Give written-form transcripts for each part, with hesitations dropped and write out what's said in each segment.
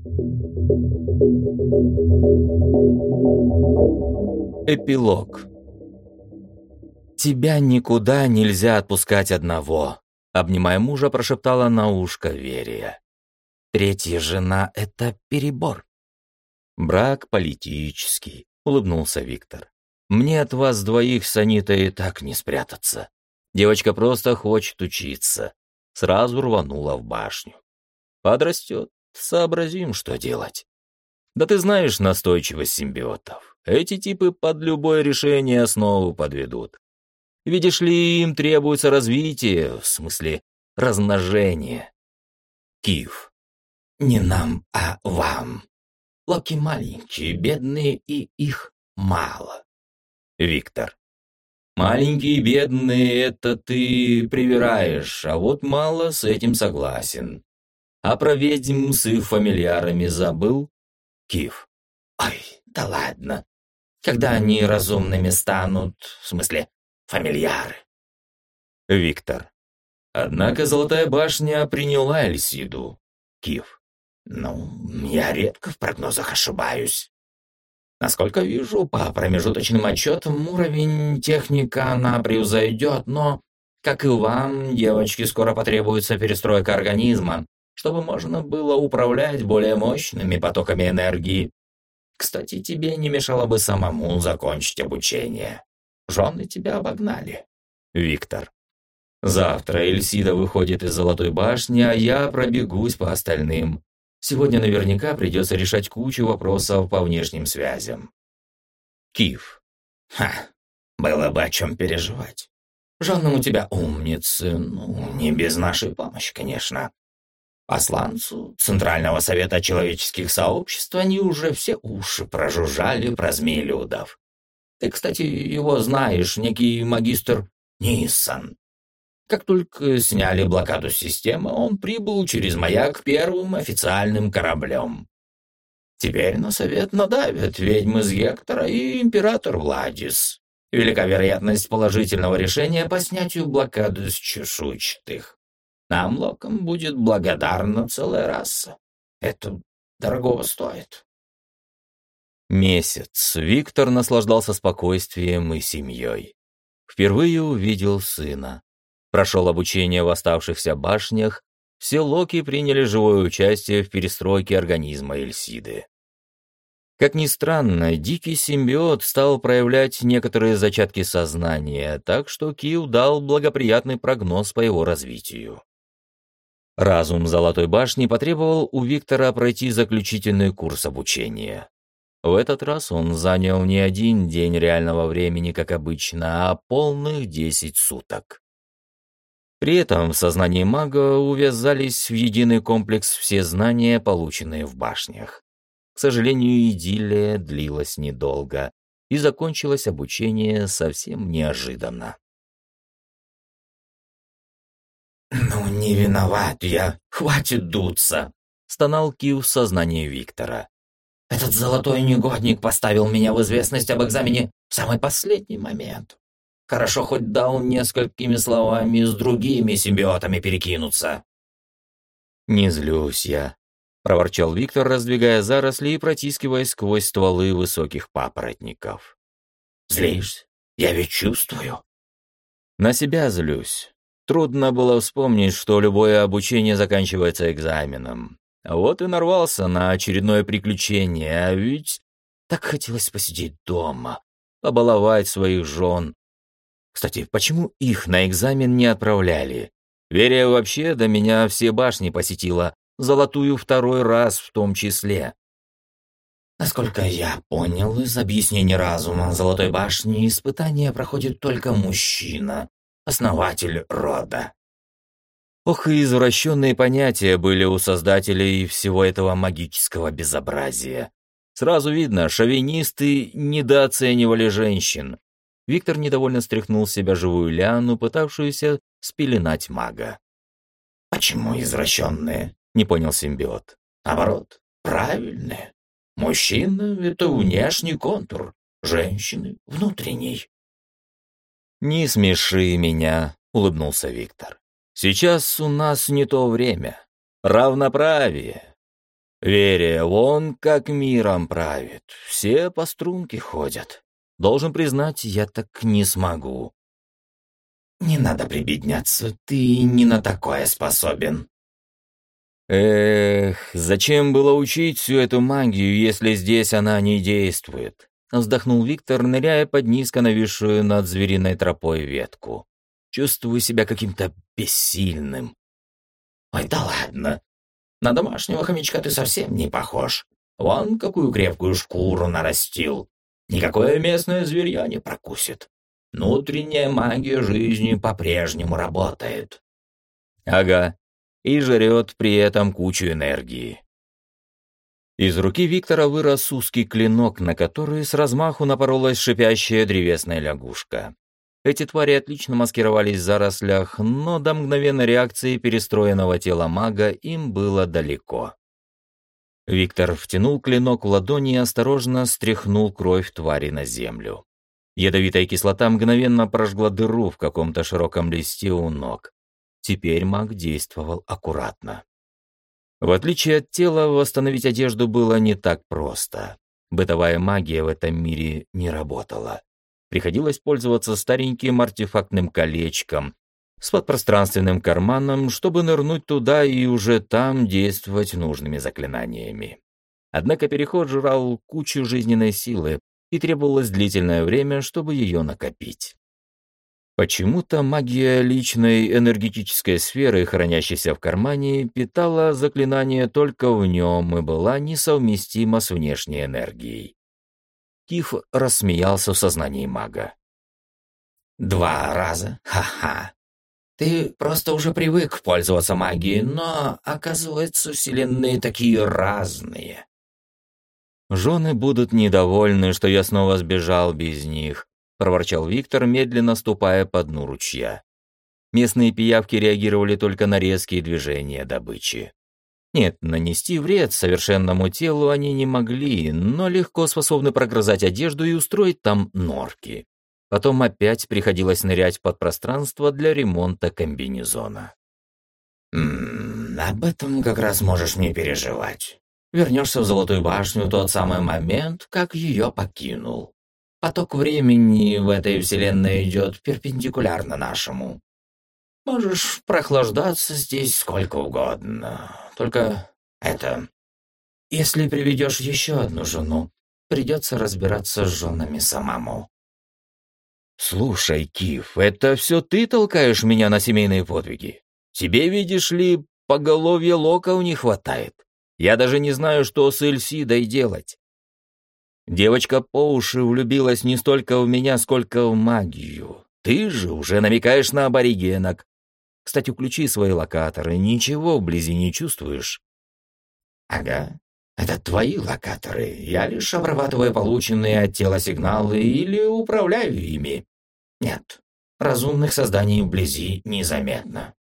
Эпилог. «Тебя никуда нельзя отпускать одного», — обнимая мужа, прошептала на ушко Верия. «Третья жена — это перебор». «Брак политический», — улыбнулся Виктор. «Мне от вас двоих с Анитой так не спрятаться. Девочка просто хочет учиться». Сразу рванула в башню. «Подрастет, сообразим, что делать». «Да ты знаешь настойчивость симбиотов. Эти типы под любое решение основу подведут. Видишь ли, им требуется развитие, в смысле размножение». Киев. «Не нам, а вам. Локи маленькие, бедные, и их мало». Виктор. «Маленькие и бедные — это ты привираешь, а вот мало с этим согласен. А про ведьм с их фамильярами забыл?» Киев. «Ой, да ладно. Когда они разумными станут, в смысле, фамильяры?» Виктор. «Однако Золотая башня приняла Эльсиду». Киев. «Ну, я редко в прогнозах ошибаюсь. Насколько вижу, по промежуточным отчетам уровень техника она превзойдет, но, как и вам, девочке скоро потребуется перестройка организма, чтобы можно было управлять более мощными потоками энергии. Кстати, тебе не мешало бы самому закончить обучение. Жены тебя обогнали». Виктор. «Завтра Эльсида выходит из Золотой башни, а я пробегусь по остальным. Сегодня наверняка придется решать кучу вопросов по внешним связям». Киев. Было бы о чем переживать. Жены у тебя умницы, ну, не без нашей помощи, конечно. Посланцу Центрального совета человеческих сообществ они уже все уши прожужжали про змеелюдов. Ты, кстати, его знаешь, некий магистр Ниссан. Как только сняли блокаду системы, он прибыл через маяк первым официальным кораблем. Теперь на совет надавят ведьмы из Гектора и император Владис. Велика вероятность положительного решения по снятию блокады с чешуйчатых. Нам, Локам, будет благодарна целая раса. Это дорогого стоит». Месяц Виктор наслаждался спокойствием и семьей. Впервые увидел сына. Прошел обучение в оставшихся башнях, все Локи приняли живое участие в перестройке организма Эльсиды. Как ни странно, дикий симбиот стал проявлять некоторые зачатки сознания, так что Киев дал благоприятный прогноз по его развитию. Разум Золотой башни потребовал у Виктора пройти заключительный курс обучения. В этот раз он занял не один день реального времени, как обычно, а полных 10 суток. При этом в сознании мага увязались в единый комплекс все знания, полученные в башнях. К сожалению, идиллия длилась недолго, и закончилось обучение совсем неожиданно. «Ну, не виноват я, хватит дуться», — стонал Киев в сознании Виктора. «Этот золотой негодник поставил меня в известность об экзамене в самый последний момент. Хорошо хоть дал несколькими словами с другими симбиотами перекинуться». «Не злюсь я», — проворчал Виктор, раздвигая заросли и протискиваясь сквозь стволы высоких папоротников. «Злишься? Я ведь чувствую». «На себя злюсь. Трудно было вспомнить, что любое обучение заканчивается экзаменом. Вот и нарвался на очередное приключение, а ведь так хотелось посидеть дома, побаловать своих жен. Кстати, почему их на экзамен не отправляли? Верия вообще до меня все башни посетила, Золотую второй раз в том числе». «Насколько я понял из объяснений разума Золотой башни, испытания проходит только мужчина, основатель рода». Ох, и извращенные понятия были у создателей всего этого магического безобразия. Сразу видно, шовинисты недооценивали женщин. Виктор недовольно стряхнул с себя живую лиану, пытавшуюся спеленать мага. «Почему извращенные?» — не понял симбиот. «Наоборот, правильные. Мужчина — это внешний контур, женщины — внутренний». «Не смеши меня», — улыбнулся Виктор. «Сейчас у нас не то время. Равноправие. Вере, вон как миром правит, все по струнке ходят. Должен признать, я так не смогу. Не надо прибедняться, ты не на такое способен. Эх, зачем было учить всю эту магию, если здесь она не действует? Вздохнул Виктор, ныряя под низко нависшую над звериной тропой ветку. Чувствую себя каким-то бессильным. Ой, да ладно. На домашнего хомячка ты совсем не похож. Вон какую крепкую шкуру нарастил. Никакое местное зверье не прокусит. Внутренняя магия жизни по-прежнему работает. Ага, и жрет при этом кучу энергии. Из руки Виктора вырос узкий клинок, на который с размаху напоролась шипящая древесная лягушка. Эти твари отлично маскировались в зарослях, но до мгновенной реакции перестроенного тела мага им было далеко. Виктор втянул клинок в ладони и осторожно стряхнул кровь твари на землю. Ядовитая кислота мгновенно прожгла дыру в каком-то широком листе у ног. Теперь маг действовал аккуратно. В отличие от тела, восстановить одежду было не так просто. Бытовая магия в этом мире не работала. Приходилось пользоваться стареньким артефактным колечком с подпространственным карманом, чтобы нырнуть туда и уже там действовать нужными заклинаниями. Однако переход жрал кучу жизненной силы, и требовалось длительное время, чтобы ее накопить. Почему-то магия личной энергетической сферы, хранящейся в кармане, питала заклинание только в нем и была несовместима с внешней энергией. Киф рассмеялся в сознании мага. 2 раза? Ха-ха. Ты просто уже привык пользоваться магией, но, оказывается, вселенные такие разные. «Жены будут недовольны, что я снова сбежал без них», — проворчал Виктор, медленно ступая по дну ручья. Местные пиявки реагировали только на резкие движения добычи. Нет, нанести вред совершенному телу они не могли, но легко способны прогрызать одежду и устроить там норки. Потом опять приходилось нырять под пространство для ремонта комбинезона. Об этом как раз можешь не переживать. Вернешься в Золотую башню в тот самый момент, как ее покинул. Поток времени в этой вселенной идет перпендикулярно нашему. Можешь прохлаждаться здесь сколько угодно. Только если приведешь еще одну жену, придется разбираться с женами самому. «Слушай, Киф, это все ты толкаешь меня на семейные подвиги? Тебе, видишь ли, поголовья локов не хватает. Я даже не знаю, что с Эльсидой делать. Девочка по уши влюбилась не столько в меня, сколько в магию. Ты же уже намекаешь на аборигенок. Кстати, включи свои локаторы, ничего вблизи не чувствуешь?» Ага, это твои локаторы. Я лишь обрабатываю полученные от тела сигналы или управляю ими. Нет, разумных созданий вблизи незаметно.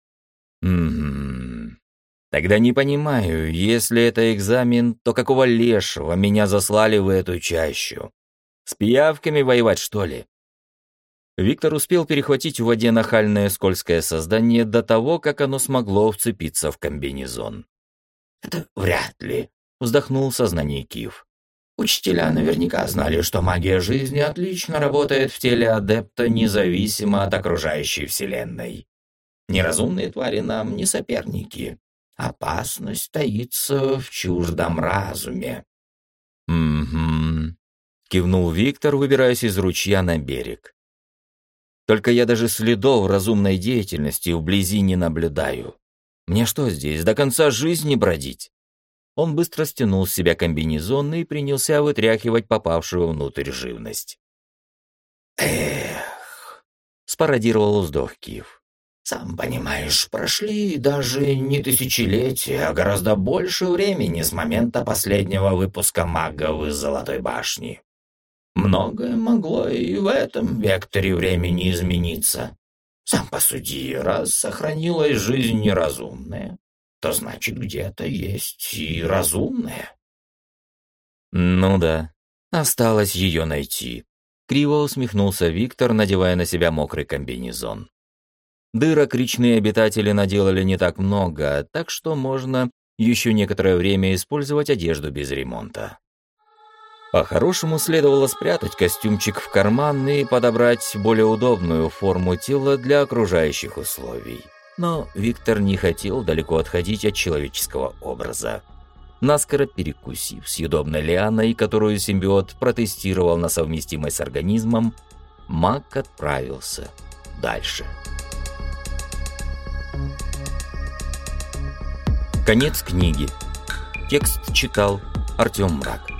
Тогда не понимаю, если это экзамен, то какого лешего меня заслали в эту чащу? С пиявками воевать, что ли? Виктор успел перехватить в воде нахальное скользкое создание до того, как оно смогло вцепиться в комбинезон. «Это вряд ли», — вздохнул в сознании Киф. «Учителя наверняка знали, что магия жизни отлично работает в теле адепта, независимо от окружающей вселенной. Неразумные твари нам не соперники. Опасность таится в чуждом разуме». «Угу», — кивнул Виктор, выбираясь из ручья на берег. «Только я даже следов разумной деятельности вблизи не наблюдаю. Мне что здесь, до конца жизни бродить?» Он быстро стянул с себя комбинезон и принялся вытряхивать попавшую внутрь живность. «Эх», — спародировал вздох Киф. «Сам понимаешь, прошли даже не тысячелетия, а гораздо больше времени с момента последнего выпуска магов из Золотой башни. Многое могло и в этом векторе времени измениться. Сам посуди, раз сохранилась жизнь неразумная, то значит где-то есть и разумная». «Ну да, осталось ее найти», — криво усмехнулся Виктор, надевая на себя мокрый комбинезон. Дырок речные обитатели наделали не так много, так что можно еще некоторое время использовать одежду без ремонта. По-хорошему следовало спрятать костюмчик в карман и подобрать более удобную форму тела для окружающих условий. Но Виктор не хотел далеко отходить от человеческого образа. Наскоро перекусив съедобной лианой, которую симбиот протестировал на совместимость с организмом, маг отправился дальше. Конец книги. Текст читал Артем Мрак.